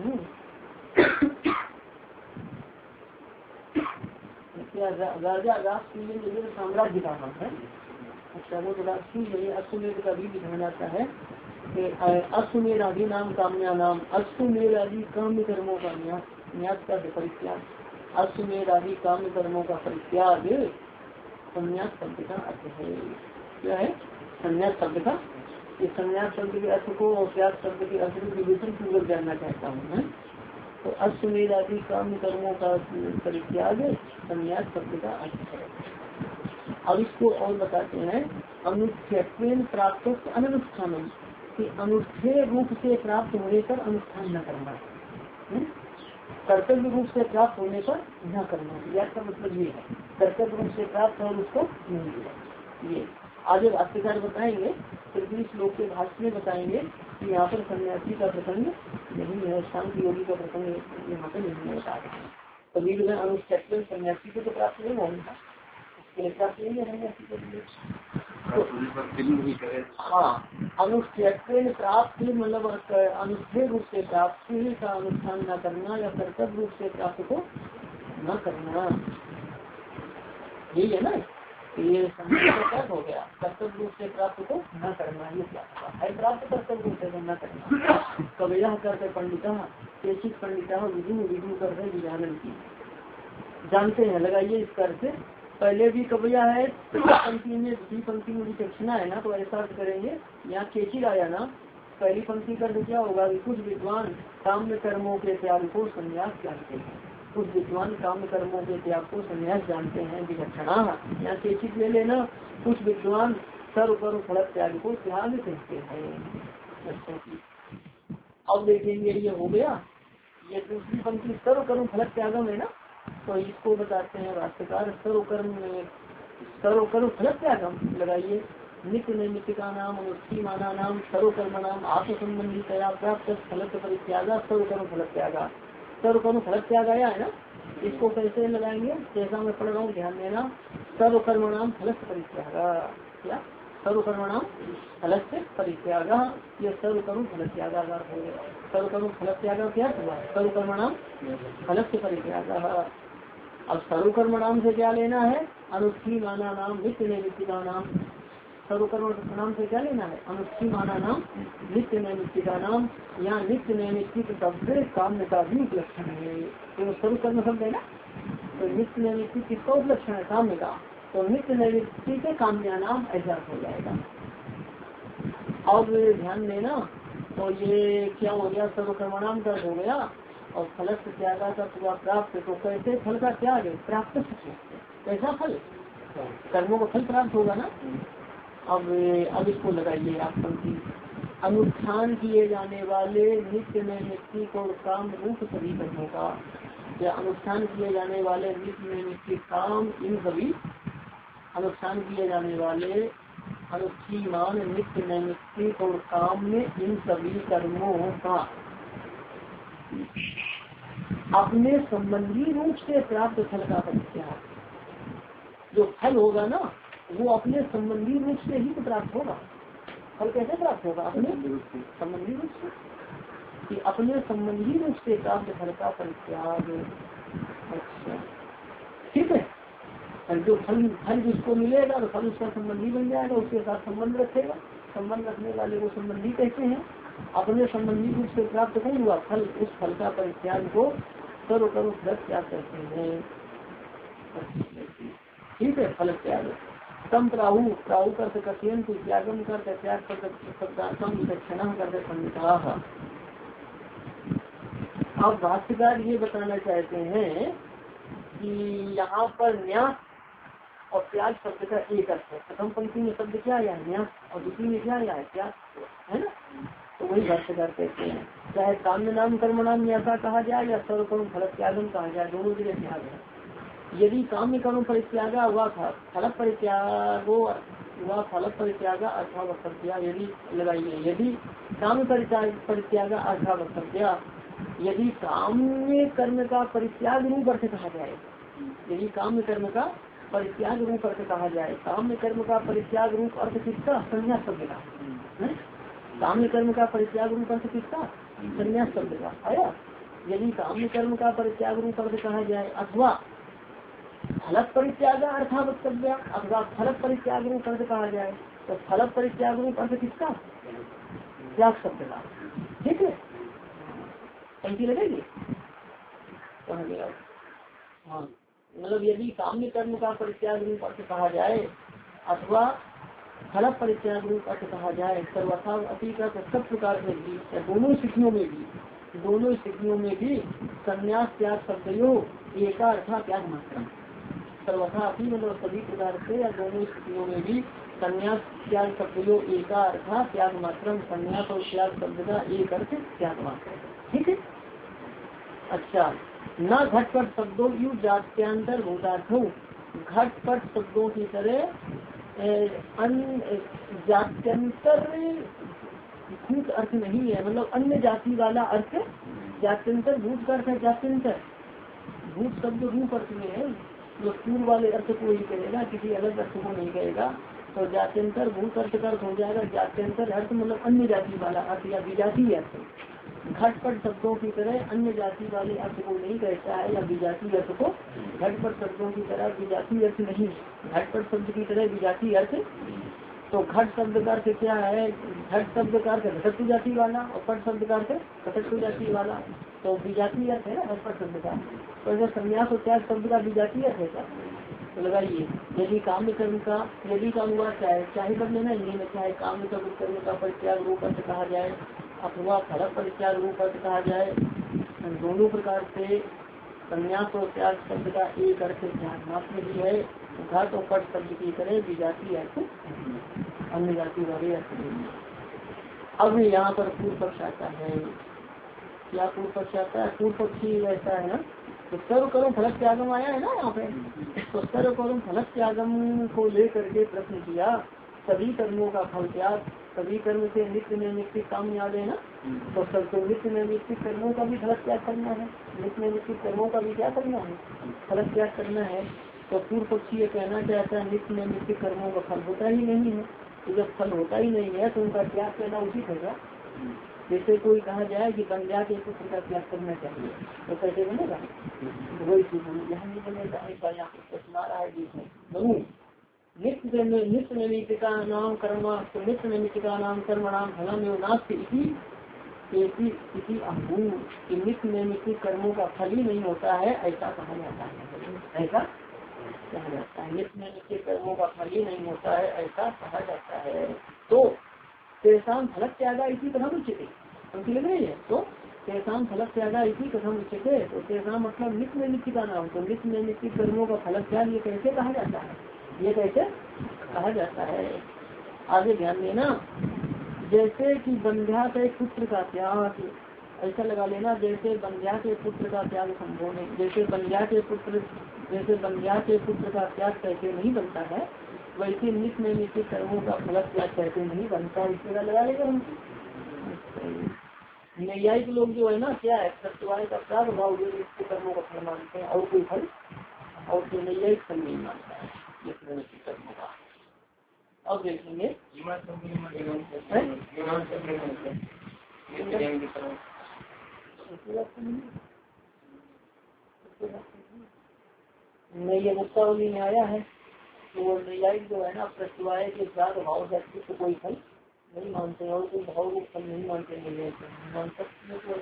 क्या राजा राष्ट्र साम्राज्य का नाम है। अच्छा, वो तो राष्ट्रीय अश्वमेध का भी विधान आता है। अश्वमेध आदि नाम काम्या नाम, अश्वमेध आदि काम्य कर्मों का न्यास, न्यास का परित्याग, अश्वमेध आदि काम्य कर्मों का परित्याग संन्यास शब्द का अर्थ है। क्या है संन्यास शब्द का इस संन्यास शब्द के अर्थ को और त्याग शब्द के अर्थ को विवेचन पूर्वक जानना चाहता हूँ। तो अश्वमेध आदि काम कर्मों का परित्याग संन्यास शब्द का अर्थ है। अब इसको और बताते हैं, अनुष्ठेन प्राप्त अनुष्ठानम कि अनुष्ठेय रूप से प्राप्त होने पर अनुष्ठान न करना, कर्तव्य रूप से प्राप्त होने पर न करना, यह का मतलब ये है। कर्तव्य रूप से प्राप्त और उसको नहीं दिया। ये आगे भाष्यकार बताएंगे, फिर श्लोक के भाष्य में बताएंगे कि यहाँ पर सन्यासी का प्रसंग नहीं है, शांति योगी का प्रसंग यहाँ पर नहीं होता है। कभी भी अनुष्ठेन सन्यासी को तो प्राप्त नहीं होगा, उसके लिए प्राप्त नहीं है सन्यासी के लिए। हाँ, अनुष्ठेन प्राप्त मतलब अनुष्ठेय रूप से प्राप्त का अनुष्ठान न करना या कर्तव्य रूप से प्राप्त को न करना, यही है ना। ये क्या हो गया, कर्तव्य रूप से प्राप्त को न करना, ये क्या है, प्राप्त कर्तव्य रूप से न करना। कवयः करते पंडिता केचित पंडिता विधु विधु कर विधानन की, जानते हैं, लगाइए इस कर से। पहले भी कवया है पंक्ति में, दूसरी पंक्ति में विचक्षणा है ना, तो ऐसा अर्थ करेंगे। यहाँ केचित आया ना, पहली पंक्ति का क्या होगा, कुछ विद्वान काम्य कर्मों के त्याग को संन्यास जानते हैं, कुछ विद्वान काम्य कर्मों के त्याग को संन्यास जानते हैं, विचक्षणा। यहाँ केचित ले लेना, कुछ विद्वान सर्व कर्म फल त्याग को त्याग कहते हैं। अब देखेंगे ये हो गया, ये दूसरी पंक्ति सर्व कर्म फल त्यागम है ना, तो इसको बताते हैं भाष्यकार सर्व कर्म सर्व कर्म फल त्यागम। लगाइए, नित्य नैमित्तिका नाम अनुष्ठी माना नाम सर्व कर्म नाम आत्म संबंधी तया प्राप्त फल परित्यागा सर्व कर्म फल त्यागा। सर्व कर्म फल त्याग आया है ना, इसको कैसे लगाएंगे, जैसा मैं पढ़ रहा हूँ ध्यान देना। सर्व कर्म नाम फल परित्यागा, क्या सर्व कर्म नाम फल से परित्यागा, ये सर्व कर्म फल त्यागा हो गया। सर्व कर्म फल त्यागा क्या हुआ, सर्व कर्म नाम फल से परित्यागा। अब सर्व कर्म नाम से क्या लेना है, अनुष्ठी माना नाम नित्य नैमित्तिका नाम। सर्व कर्म नाम से क्या लेना है, अनुष्ठी माना नाम नित्य नैमित्तिका नाम। यहाँ नित्य नैमित्तिक शब्द काम्य का भी उपलक्षण है, तो सर्व कर्म शब्द है ना, तो नित्य नैमित्तिक किसका उपलक्षण है, काम्य का, तो नित्य नैमित्तिक काम्या नाम ऐसा हो जाएगा। अब ध्यान देना, तो ये क्या हो गया, सर्व कर्मणाम का हो गया, और फल से त्यागा का पूरा प्राप्त। तो कैसे फल का त्याग है, प्राप्त कैसा फल, कर्मों का फल प्राप्त होगा ना। अब अब इसको लगाइए आप पंक्ति, अनुष्ठान किए जाने वाले नित्य नैमित्तिक और काम रूप सभी कर्मों का, या अनुष्ठान किए जाने वाले नित्य नैमित्तिक काम, इन सभी अनुष्ठान किए जाने वाले अनुष्ठीमान नित्य नैमित्तिक और काम में इन सभी कर्मों का अपने संबंधी रूप से प्राप्त फल का परित्याग। जो फल होगा ना, वो अपने संबंधी रूप से ही तो प्राप्त होगा। फल कैसे प्राप्त होगा, अपने संबंधी रूप से, कि अपने संबंधी रूप से प्राप्त फल का परित्याग। अच्छा ठीक है, जो फल फल जिसको मिलेगा तो फल उसका संबंधी बन जाएगा, उसके साथ संबंध रखेगा, संबंध रखने वाले को संबंधी कहते हैं। अपने संबंधी रूप से प्राप्त नहीं हुआ फल, उस फल का परित्याग को सर्व कर्म फल त्याग कहते हैं। ठीक है, फल त्याग। तम प्राहु प्राहु कर कथन को त्यागम कर त्याग कर विचक्षणा कर संहिता। अब भाष्यकार ये बताना चाहते हैं कि यहाँ पर न्यास और त्याग शब्द का एक अर्थ है। प्रथम पंक्ति में शब्द क्या आया है, न्यास, और दूसरी में क्या आया है, त्याग, है ना। तो वही भाष्यकार कहते हैं, चाहे काम्य नाम कर्म नाम न्यासा कहा जाए या सर्व कर्म फल त्यागम कहा जाए, दोनों जगह त्याग है। यदि काम्य कर्म परित्यागा हुआ था फल परित्यागो हुआ फल परित्यागा अर्था वक्तव्या, यदि लगाइए, यदि काम्य परित्याग परित्यागा अर्था वक्तव्या, यदि काम्य कर्म का परित्याग रूप अर्थ कहा जाए, यदि काम्य कर्म का परित्याग रूप अर्थ कहा जाए, काम्य कर्म का परित्याग रूप अर्थ किसका, संन्यास शब्द का। काम्य कर्म का परित्याग रूप अर्थ किसका, संन्यास शब्द का आया। यदि काम्य कर्म का परित्याग रूप अर्थ कहा जाए, अथवा फल परित्याग अर्था वक्तव्य, अथवा फल परित्याग रूप अर्थ कहा जाए, तो फल परित्याग रूप अर्थ किसका, त्याग शब्द का। ठीक है, पंक्ति लगेगी। मतलब यदि काम्य कर्म का परित्याग रूप अर्थ कहा जाए, अथवा फल परित्याग रूप अर्थ कहा जाए। सर्वथा अपी का सब प्रकार से भी, दोनों स्थितियों में भी दोनों स्थितियों में भी संन्यास त्याग शब्दयो एका अर्था त्याग मात्र। सर्वथा अपी मतलब सभी प्रकार से या दोनों स्थितियों में भी संन्यास त्याग शब्दयो एका अर्था त्याग मात्र। संन्यास और त्याग शब्द का एक अर्थ त्याग मात्र। ठीक है। अच्छा, न घटपट शब्दों यू जात्यांतर भूतार्थों, घटपट शब्दों की तरह जात्यंतर भूत अर्थ नहीं है, मतलब अन्य जाति वाला अर्थ। जात्यंतर भूत का अर्थ है जात्यंतर, भूत शब्द रूप अर्थ में है, जो पूर्व वाले अर्थ को ही कहेगा, किसी अलग अर्थ को नहीं कहेगा। तो जात्यंतर भूत अर्थ का अर्थ हो जाएगा जात्यंतर अर्थ मतलब अन्य जाति वाला अर्थ या विजाति अर्थ। घटपट शब्दों की तरह अन्य जाति वाले अर्थ को नहीं कहता है या विजाति अर्थ को। घटपट शब्दों की तरह विजाति अर्थ नहीं, घटपट शब्द की तरह विजाति अर्थ। तो घट शब्द का अर्थ क्या है? घट शब्द का अर्थ घटत्व जाति वाला और पट शब्द का अर्थ घटत्व जाति वाला। तो विजाति अर्थ है ना घटपट शब्द का। तो जब संन्यास और त्याग शब्द का विजाति अर्थ है क्या? तो लगाइए, यदि काम कर्म का यदि काम हुआ चाहे चाहे कर लेना, हिंदी में चाहे काम कर्म का परित्याग रूप अर्थ कहा जाए अथवा फल परित्याग रूप अर्थ कहा जाए, दोनों प्रकार से संन्यास और त्याग शब्द का एक अर्थ त्याग मात्र भी है। घट और पट शब्द की तरह विजाति अर्थ अन्य जाति वाले अर्थ नहीं। अब यहाँ पर पूर्व पक्ष आता है। क्या पूर्व पक्ष आता है? पूर्व पक्षी ऐसा है ना, तो सर्व कर्म फलक त्यागम आया है ना यहाँ पे। तो सर्व कर्म फलक त्यागम को लेकर के प्रश्न किया, सभी कर्मों का फल त्याग, सभी कर्म से नित्य नैमित्तिक काम याद है ना। तो सबको नित्य नैमित्तिक कर्मों का भी फलक त्याग करना है, नित्य नैमित्तिक कर्मों का भी क्या करना है? फलक त्याग करना है। तो पूर्व पक्षी ये कहना चाहता है नित्य नैमित्तिक कर्मों का फल होता ही नहीं है। तो जब फल होता ही नहीं है तो उनका त्याग करना उचित है। जैसे कोई कहा जाए कि बंध्या के पुत्र का त्याग करना चाहिए, तो कैसे बनेगा? वही चीज यहाँ नहीं बनेगा। ऐसा यहाँ पर प्रश्न आ रहा है जिसमें बहु नित्य नित्य नैमित्तिका नाम कर्म नित्य नैमित्तिका नाम कर्म नाम फलम एवं नास्ति इति अहू कि नित्य नैमित्तिक कर्मों का फल ही नहीं होता है, ऐसा कहा जाता है। ऐसा कहा जाता है नित्य नैमित्तिक कर्मों का फल ही नहीं होता है, ऐसा कहा जाता है। तो तेसाम फलक त्यागा इसी कथम उचित उनकी लग रही है। तो तेसाम फलक त्यागा इसी कथम उचित है। तो तेसाम मतलब नित्य नैमित्तिक का नाम, तो नित्य नैमित्तिक कर्मों का फलक त्याग ये कैसे कहा जाता है? ये कैसे कहा जाता है? आगे ध्यान देना। जैसे कि बंध्या के पुत्र का त्याग, ऐसा लगा लेना, जैसे बंध्या के पुत्र का त्याग संभव नहीं। जैसे बंध्या के पुत्र जैसे बंध्या के पुत्र का त्याग कैसे नहीं बनता है, वैसे नित्य नैमित्तिक कर्मों का फलक त्याग कैसे नहीं बनता, इस जगह लगा लेगा हम। नैयायिक लोग जो है ना, क्या है, सत्यवाय का प्राग भाव नित्य कर्मों का फल मानते हैं और कोई फल, और जो नैयायिक फल नहीं मानता है नित्य नैमित्तिक कर्मों का। अब देखेंगे नैया मुक्तावली में आया है तो वो नैयायिक जो है ना प्रत्यवाय के साथ भाव तो कोई फल नहीं मानते और कोई भाव को फल नहीं मानते नहीं मान सकते।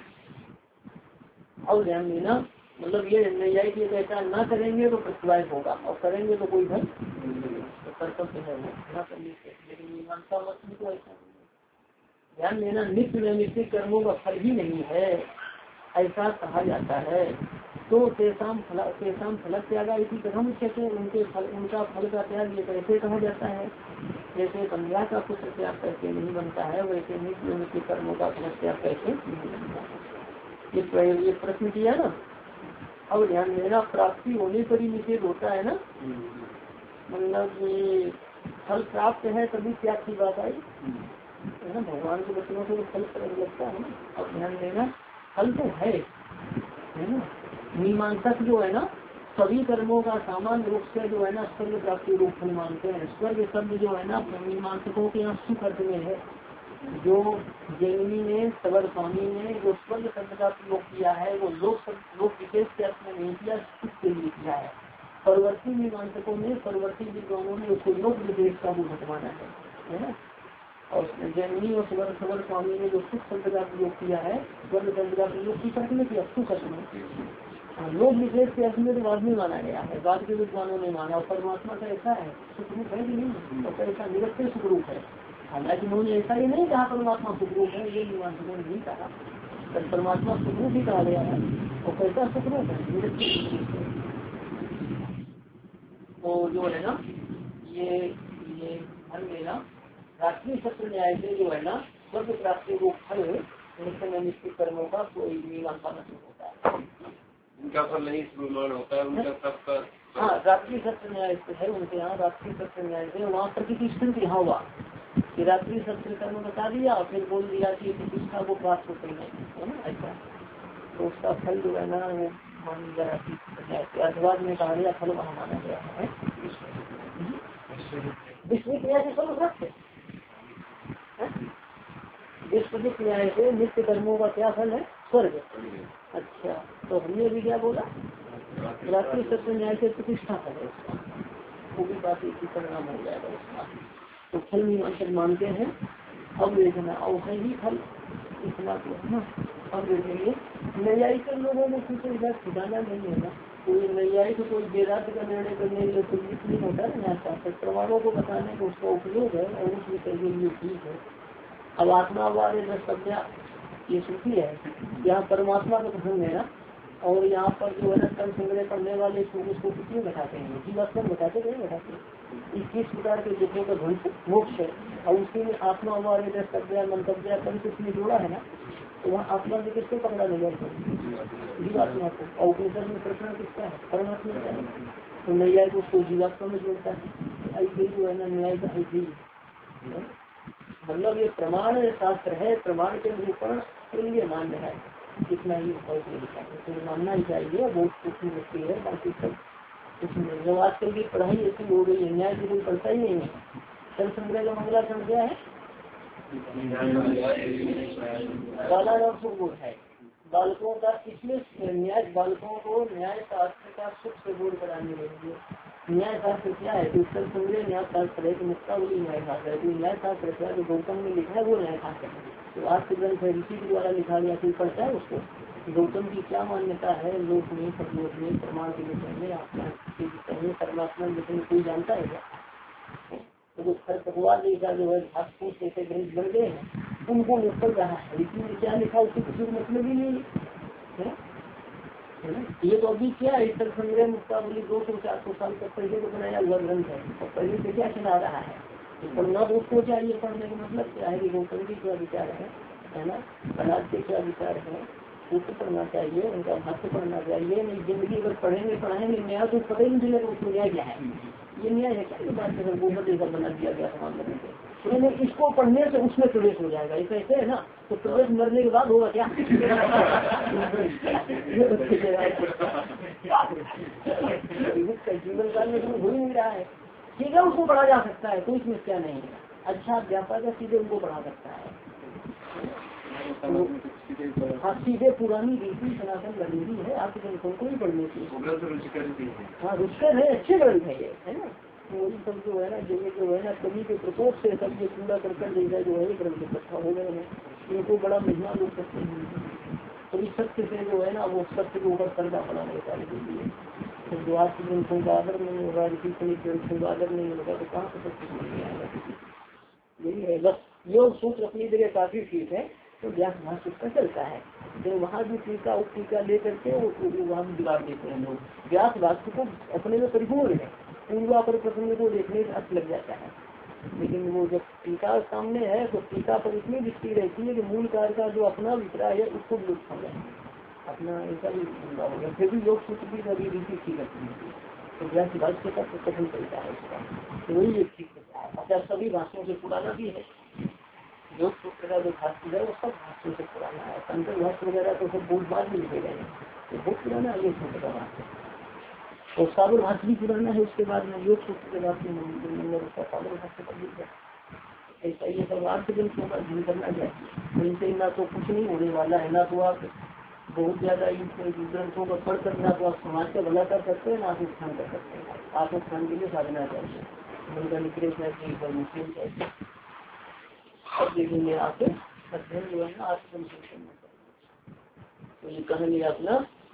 और ध्यान देना, मतलब ये नैयायिक ये कहता है ना करेंगे तो प्रत्यवाय होगा और करेंगे तो कोई फल तो कर्तव्य है वो ना करने से, लेकिन मीमांसा मत को ऐसा ध्यान देना, नित्य नैमित्तिक कर्मों का फल ही नहीं है ऐसा कहा जाता है। तो तेसाम फल तेसाम फलक त्यागा इसी कथम उच्चते, उनके फल उनका फल का त्याग ये कैसे कहा जाता है? जैसे बंध्या का पुत्र त्याग कैसे नहीं बनता है, वैसे नित्य नैमित्तिक कर्मों का फल त्याग कैसे नहीं बनता है। ये प्रश्न किया ना। अब ध्यान देना, प्राप्ति होने पर ही निषेध होता है ना, मतलब ये फल प्राप्त है तभी त्याग की बात आई है ना। भगवान के बच्चों से तो फल लगता है ना। अब ध्यान देना, फल तो है है ना। मीमांसक जो है ना सभी कर्मों का सामान्य रूप से जो है ना स्वर्ग प्राप्ति रूप फल मानते हैं। स्वर्ग शब्द जो है ना मीमांसकों के यहाँ सुख अर्थ में है। जो जैमिनी ने सबर स्वामी ने जो स्वर्ग शब्द का प्रयोग किया है वो लोक लोक विशेष के अर्थ में नहीं किया, सुख के लिए किया है। परवर्ती मीमांसकों ने परवर्ती विद्वानों ने उसको लोक विशेष का रूप माना है ना। और जैमिनी और सबर सबर स्वामी ने जो सुख शब्द का प्रयोग किया है, स्वर्ग शब्द का प्रयोग किस अर्थ में किया? सुख अर्थ में। लोग विशेष के असमित बाद में माना गया है, बाद के विद्वानों ने माना। और परमात्मा का ऐसा है सुखरूप है कि नहीं, और ऐसा निरक्षर सुखरूप है। हालांकि उन्होंने ऐसा ही नहीं कहा परमात्मा सुखरूप है, ये मीमांसकों ने नहीं कहा, पर परमात्मा सुखरूप ही कहा गया है। और कैसा सुखरूप है, निरक्षर सुखरूप है। तो जो है ना ये ये ध्यान देना, राष्ट्रीय सत्र न्याय से जो है ना स्वर्ग प्राप्ति को फल निश्चय निश्चित कर्मों का कोई मीमांसा नहीं होता है, उनका फल नहीं प्रमाण होता है, उनका सबका। हाँ, रात्रि सत्र न्याय है उनके यहाँ, रात्रि सत्र न्याय से वहाँ प्रतिष्ठित यहाँ हुआ कि रात्रि सत्र कर्म बता दिया, फिर बोल दिया कि प्रतिष्ठा को प्राप्त होते हैं, है ना ऐसा। तो उसका फल जो है ना वो मान लिया रात्रि सत्र न्याय से, अर्थवाद में कहा गया फल वहाँ माना गया है। विश्व न्याय से फल प्राप्त है, विश्व न्याय से नित्य कर्मों का क्या फल है, स्वर्ग। अच्छा, तो हमने भी क्या बोला, रात्रि सत्य न्याय से प्रतिष्ठा फल है उसका, वो भी बात एक ही परिणाम हो जाएगा उसका। तो फल मीमांसक मानते हैं। अब देखना और है ही फल, इतना तो है ना। अब देखेंगे न्यायिक लोगों में कुछ इधर ठिकाना नहीं है ना, कोई न्यायिक तो कोई वेदांत का निर्णय करने के लिए कुछ नहीं होता है न्यायशास्त्र प्रमाणों को बताने का उसका उपयोग है और उस विषय के लिए ठीक है। अब आत्मावाद द्रष्टव्य ये सूफी है, यहाँ परमात्मा को प्रसंग है ना, और यहाँ पर जो है ना कर्म संग्रह करने वाले उसको कितने बैठाते हैं, जीवात्मा बैठाते नहीं बैठाते। इक्कीस प्रकार के दुखों का ध्वंस मोक्ष है, और उसी में आत्मा हमारे द्रष्टव्य मंतव्य कर्म किसने जोड़ा है ना, तो वहाँ आत्मा से किसको पकड़ा नहीं जाए, जीवात्मा को। और उपनिषद में प्रश्न किसका है, परमात्मा का है। तो न्याय को उसको जीवात्मा में जोड़ता है, ऐसे जो है ना न्याय का ऐसे मतलब ये प्रमाण शास्त्र है, प्रमाण के निरूपण के लिए मान्य है, इतना ही लिखा है तो मानना ही चाहिए। बहुत कुछ मुश्किल है, बाकी सब कुछ नहीं। जब आजकल की पढ़ाई ऐसी हो गई है, न्याय की कोई पढ़ता ही नहीं है। कल संग्रह का मंगला खंड क्या है, बाला सुख है बालकों का, इसमें न्याय बालकों को न्याय शास्त्र का सुख से बोध कराने के लिए। न्याय शास्त्र क्या है, तो कल संग्रह न्याय शास्त्र है, तो मुक्तावली न्याय शास्त्र है। तो न्याय शास्त्र क्या है, जो गौतम ने लिखा है वो न्याय शास्त्र है। तो आज के ग्रंथ है ऋषि के द्वारा लिखा गया, कोई पढ़ता है उसको, गौतम की क्या मान्यता है लोक में, परलोक में, प्रमाण के विषय में, आत्मा के विषय में, परमात्मा के विषय में कोई जानता है क्या। तो खरपतवार जैसा जो है घास जैसे ग्रंथ बन गए हैं उनको निकल रहा है, लेकिन क्या लिखा उससे किसी को मतलब ही नहीं है। ये तो अभी क्या है, इस संग्रह मुक्तावली दो सौ चार सौ साल तक पहले तो बनाया हुआ ग्रंथ है, और पहले से क्या चला रहा है, पढ़ना तो उसको चाहिए। पढ़ने का मतलब क्या है कि गौतम की क्या विचार है, है ना, अनाज के क्या विचार है, उसको पढ़ना चाहिए, उनका भाष्य पढ़ना चाहिए। नहीं जिंदगी अगर पढ़ेंगे पढ़ाएंगे न्याय तो पता ही नहीं चलेगा उसमें न्याय क्या है, ये न्याय है क्या, ये बात है गोबर लेकर बना दिया गया समान करने से। तो इसको पढ़ने से उसमें प्रवेश हो जाएगा, ये कैसे है ना, तो प्रवेश मरने के बाद होगा क्या जीवन काल में हो ही नहीं रहा है। ठीक है, उसको पढ़ा जा सकता है, कोई समस्या नहीं है। अच्छा अध्यापक है सीधे उनको पढ़ा सकता है। हाँ, सीधे पुरानी रीति सनातन गरीबी है, आपके ग्रंथों को ही पढ़ने की। हाँ, रुचकर है, अच्छे ग्रंथ है ये, है ना। वही सब जो है ना, जो जो है ना कवि के प्रकोप से सब ये पूरा कर कर देगा जो है ग्रंथ इकट्ठा हो गए हैं, इनको बड़ा महिमा लोग करते हैं। तो इस सत्य से जो है ना वो सत्य के ऊपर पर्दा पड़ा रहता है। तो जो आज के ग्रंथों का आदर नहीं होगा, ग्रंथों का आदर नहीं होगा तो कहाँ से सत्य समझ में आएगा। यही है बस, योग सूत्र अपनी जगह काफी ठीक है, तो व्यास भाष्य का चलता है। तो वहाँ भी टीका उप टीका लेकर के वहाँ भी बिगाड़ देते हैं लोग। व्यास भाष्य को अपने में परिपूर्ण है, पूर्वा पर प्रसंग को देखने से अर्थ लग जाता है, लेकिन वो जब टीका सामने है तो टीका पर इतनी दृष्टि रहती है कि मूल कार्य का जो अपना अभिप्राय है उसको विलुप्त हो जाए, अपना ऐसा भी हो गया। फिर भी योग सूत्र की कभी रीति ठीक रहती है, तो व्यास भाष्य का कथन चलता है उसका, तो वही एक ठीक रहता है। अच्छा सभी भाषाओं से पुराना भी है, योग सूत्र का जो भाष्य है वो सब भाष्यों से पुराना है। शंकर भाष्य वगैरह तो सब बहुत बाद में लिखे गए हैं, तो बहुत पुराना योग सूत्र का भाष्य। और सागर भाष्य भी पुराना है, उसके बाद में योग सूत्र के बाद में सागर भाष्य कर दिया। ऐसा ये सब आज के दिन का अध्ययन करना चाहिए, इनसे ना तो कुछ नहीं होने वाला है, ना तो आप बहुत ज्यादा इन ग्रंथों को पढ़ कर ना तो आप समाज का भला कर सकते हैं, ना आप उत्थान कर सकते हैं। आप उत्थान के लिए साधना चाहिए, उनका निकृष्ट मुस्लिम चाहिए। अब देखेंगे आप अध्ययन जो है ना आज तो ये कहेंगे अपना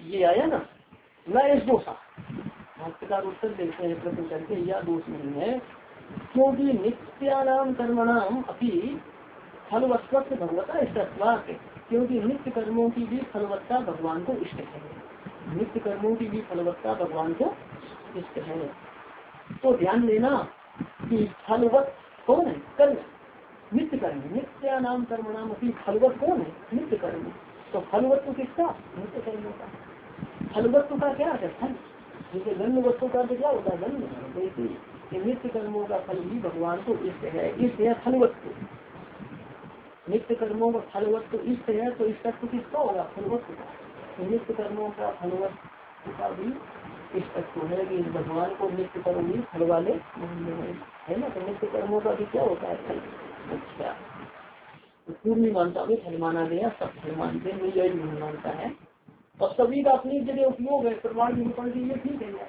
ये आया ना, न इस दोषा भाष्यकार उत्तर देते हैं प्रश्न करके, यह दोष नहीं है, क्योंकि नित्यानाम कर्मणाम अपि फलवत्व भगवता इष्टत्वात्, क्योंकि नित्य कर्मों की भी फलवत्ता भगवान को इष्ट है, नित्य कर्मों की भी फलवत्ता भगवान को इष्ट है। तो ध्यान देना कि फलवत कौन है? कर्म, नित्य कर्म, नित्यानाम कर्मणाम अपि फलवत कौन है? नित्य कर्म। तो फलवत्व किसका? नित्य कर्मों का। फलवत्व का क्या है? फल। जैसे गन्ध वस्तु का क्या होता है? गन्ध। वैसे नित्य कर्मों का फल भी भगवान को इष्ट है, इष्ट है फलवत्व। नित्य कर्मों का फलवत्व इष्ट है, तो इस तत्व किसका होगा? फलवत्व का। तो नित्य कर्मों का फलवत्व का भी इस तत्व है कि भगवान को नित्य कर्म भी फल वाले है ना। तो नित्य कर्मों का भी क्या होता है? फल। अच्छा, तो पूर्वी मानता में फल माना गया, सब फल मानते हैं, यही नहीं मानता है। और सभी का अपनी जगह उपयोग है, प्रमाण निरूपण के लिए ठीक है,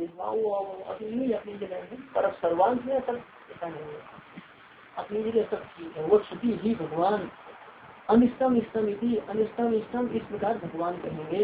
अपनी अपनी जगह है, पर सर्वांश में सब ऐसा नहीं है, अपनी जगह सब ठीक है। वो छुपी ही भगवान अनिष्टम इष्टम इति, अनिष्टम इष्टम इस प्रकार भगवान कहेंगे,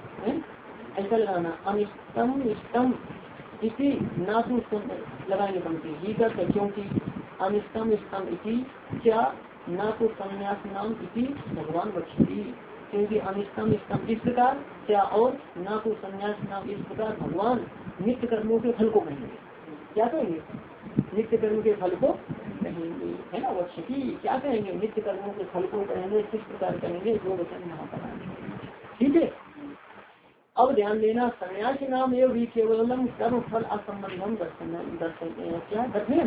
ऐसा लगाना, अनिष्टम इष्टम इति नातु लगाएंगे पंक्ति ही कर, क्योंकि अनिष्टम इष्टम इति क्या ना तो संन्यास नाम इति भगवान बख्शी, क्योंकि अनिष्टम इष्टम इस प्रकार क्या और ना तो संन्यास नाम इस प्रकार भगवान नित्य कर्मों के फल को कहेंगे। क्या कहेंगे? नित्य कर्म के फल को कहेंगे, है ना। बख्शी क्या कहेंगे? नित्य कर्मों के फल को कहेंगे, किस प्रकार कहेंगे? जो वचन यहाँ पर आएंगे, ठीक है। अब ध्यान देना, सन्यासी नाम एवं भी केवलम कर्म फल असंबंधम दर्शन दर्शन क्या दर्शन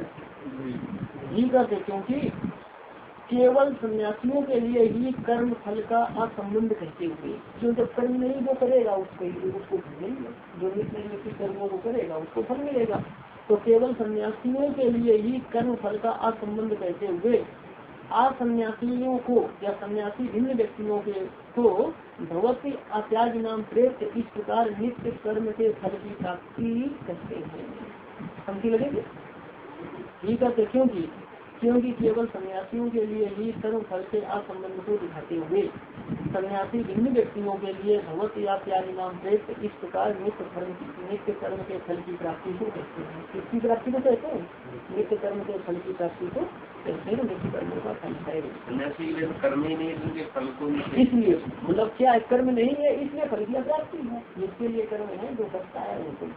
ही करते, क्योंकि केवल सन्यासियों के लिए ही कर्म फल का असंबंध कहते हुए, जो जब कर्म नहीं जो करेगा उसके लिए उसको फल मिलेगा, जो नित्य नित्य कर्मों को करेगा उसको फल मिलेगा। तो केवल सन्यासियों के लिए ही कर्म फल का असंबंध कहते हुए असन्यासियों को या सन्यासी भिन्न व्यक्तियों के को भगवती आत्याग नाम प्रेत इस प्रकार नित्य कर्म के फल की प्राप्ति करते हैं। समझी लगेगी? ठीक है। क्योंकि क्योंकि केवल सन्यासियों के लिए ही कर्म फल के असंबंध को दिखाते हुए सन्यासी भिन्न व्यक्तियों के लिए भगवत या त्याग नाम प्रेत इस प्रकार नित्य कर्म नित्य कर्म के फल की प्राप्ति को कहते हैं। किसकी प्राप्ति को कहते हैं? नित्य कर्म के फल की प्राप्ति को कहते हैं। नित्य कर्मों का फल है, सन्यासी के लिए कर्म ही नहीं है, फल को नहीं, इसलिए मतलब क्या है? कर्म नहीं है इसलिए फल की प्राप्ति है, जिसके लिए कर्म है जो करता है वो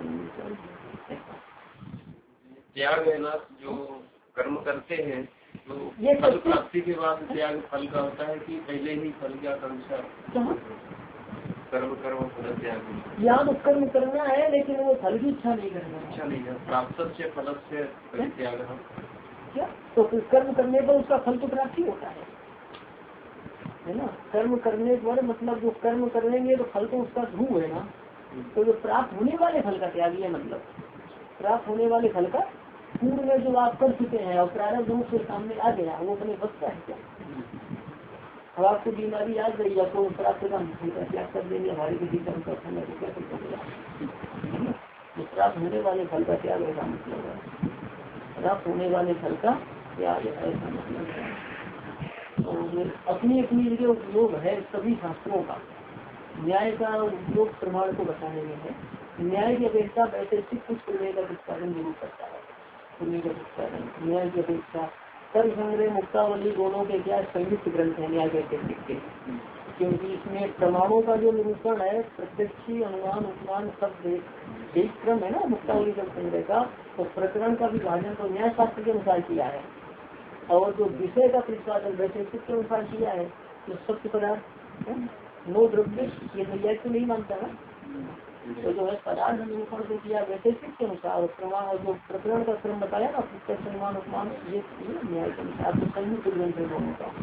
त्याग है ना। जो कर्म करते हैं तो ये फल प्राप्ति के बाद त्याग फल का होता है कि पहले ही फल की आकांक्षा? कर्म कर्म फल त्याग, यहाँ तो कर्म करना है लेकिन वो फल की इच्छा नहीं करना, इच्छा नहीं है। प्राप्त से फल से त्याग क्या? तो कर्म करने पर उसका फल तो प्राप्ति होता है, है ना। कर्म करने पर मतलब जो कर्म कर लेंगे तो फल तो उसका ध्रुव है ना। तो जो प्राप्त होने वाले फल का त्याग है, मतलब प्राप्त होने वाले फल का पूर्व में जो आप कर चुके हैं और प्रारब्ध रूप से सामने आ गया वो अपने बस का है क्या? अब आपको बीमारी आ गई या तो प्राप्त का त्याग कर देंगे, हमारे किसी कर्म का फल है क्या कर सकते? प्राप्त होने वाले फल का त्याग ऐसा मतलब है, प्राप्त होने वाले फल का त्याग ऐसा मतलब है। तो अपनी अपनी जगह उपयोग है सभी शास्त्रों का। न्याय का उपयोग प्रमाण को बताने में है। न्याय की अपेक्षा वैशेषिक कुछ प्रमेय का विस्तारण जरूर करता है, प्रमेय का विस्तारण न्याय की अपेक्षा। कर्म संग्रह मुक्तावली दोनों के क्या संयुक्त ग्रंथ है न्याय वैशेषिक के, क्योंकि इसमें प्रमाणों का जो निरूपण है प्रत्यक्ष अनुमान उपमान सब एक क्रम है ना मुक्तावली कर्म संग्रह का। तो प्रकरण का विभाजन तो न्याय शास्त्र के अनुसार किया है और जो विषय का प्रतिपादन वैशेषिक के अनुसार किया है। तो सत्य पदार्थ नो द्रव्य ये न्याय को नहीं मानता है, तो जो है पदार्थ निरूपण को किया वैशेषिक के अनुसार। प्रमाण और जो प्रकरण का क्रम बताया ना प्रत्यक्ष अनुमान उपमान ये न्याय के अनुसार तो संयुक्त ग्रंथ है दोनों का।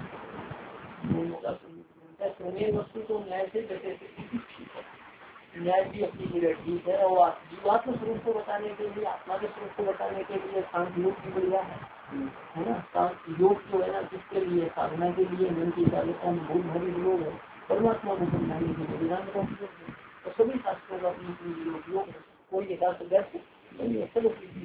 प्रमेय वस्तु तो न्याय से वैशेषिक न्याय की अपनी जगह ठीक है। और जीवात्म स्वरूप को बताने के लिए आत्मा के स्वरूप को बताने के लिए शांत योग की बढ़िया है, है ना। शांत योग जो है ना किसके लिए? साधना के लिए, मन की एकाग्रता में बहुत भारी योग है, परमात्मा को समझाने के लिए वेदांत का उपयोग है। तो सभी शास्त्रों का अपनी अपनी उपयोग है, कोई यथार्थ व्यर्थ नहीं है, सब अपनी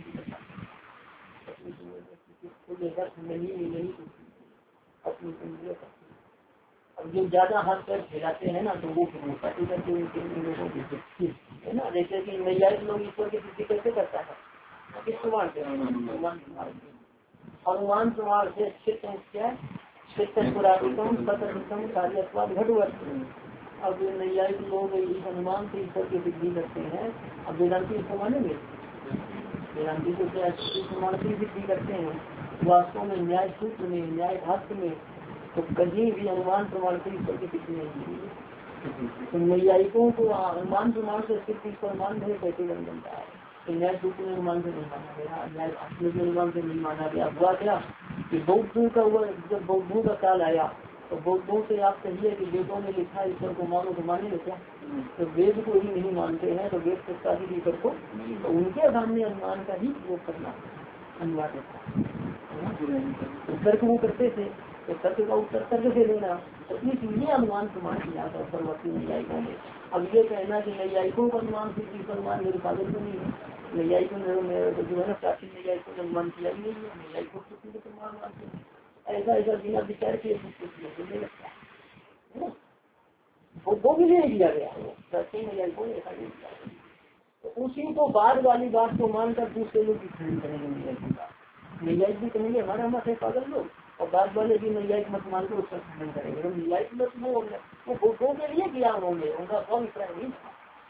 कोई यथार्थ नहीं नहीं अपनी अब जो ज्यादा हाथ पैर फैलाते हैं ना तो वो फिर मुक्ति करके उनके लोगों की सिद्धि है ना। जैसे कि नैयायिक लोग ईश्वर की सिद्धि कैसे करता है, किस प्रमाण से, अनुमान प्रमाण से। अनुमान प्रमाण से क्षेत्र क्या है, क्षेत्र पुरातम सतम कार्यत्वाद घटवत। अब नैयायिक लोग इस अनुमान से ईश्वर की सिद्धि करते हैं। अब वेदांती इसको मानेंगे, वेदांती को क्या प्रमाण से सिद्धि करते हैं। वास्तव में न्याय सूत्र में, न्याय भाष्य में तो कहीं भी अनुमान प्रमाण से ईश्वर की सिद्धि नहीं है। तो नैयायिकों को अनुमान प्रमाण से सिद्धि ईश्वर मान रहे कैसे बन बनता है। तो न्याय सूत्र में अनुमान से नहीं माना गया, न्याय भाष्य में अनुमान से नहीं माना गया। हुआ क्या कि बौद्धों का हुआ, जब बौद्धों का काल आया तो बौद्धों से आप कहिए कि वेदों में लिखा है ईश्वर को मानो तो मानेंगे क्या। तो वेद को ही नहीं मानते हैं तो वेद सत्ता ही ईश्वर को, तो उनके सामने अनुमान का ही प्रयोग करना अनिवार्य था। तो तर्क वो करते थे तो तर्क का उत्तर तर्क से लेना, तो इसलिए अनुमान प्रमाण किया था सर्वस्वी नैयायिकों ने। अब ये कहना कि नैयायिकों का अनुमान से अनुमान मेरे पागल तो नहीं है। नैयायिकों ने जो है ना प्राचीन नैयायिकों ने अनुमान किया ही नहीं है, नैयायिकों को प्रमाण मानते हैं। ऐसा ऐसा बिना विचार के लगता है वो वो भी नहीं दिया गया है प्राचीन नैयायिकों ने, ऐसा नहीं दिया गया। तो उसी को बाद वाली बात को मानकर दूसरे लोग भी खंडन करेंगे नैयायिक का। नैयायिक भी कहेंगे हमारा मत है पागल लोग, और बाद वाले भी नैयायिक मत मानकर उसका खंडन करेंगे। तो नैयायिक मत वो वो भूतों के लिए किया उन्होंने, उनका कौन अभिप्राय नहीं था।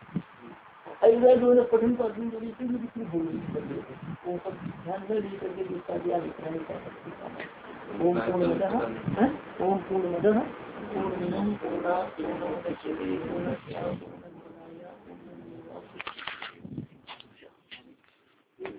पठन को अर्जुन भी कितनी भूमि वो सब ध्यान में लेकर के जिसका भी अभिप्राय कर सकते। ओम पूर्णमदः ओम पूर्णमदः पूर्णमिदं पूर्णात् पूर्णमुदच्यते पूर्णस्य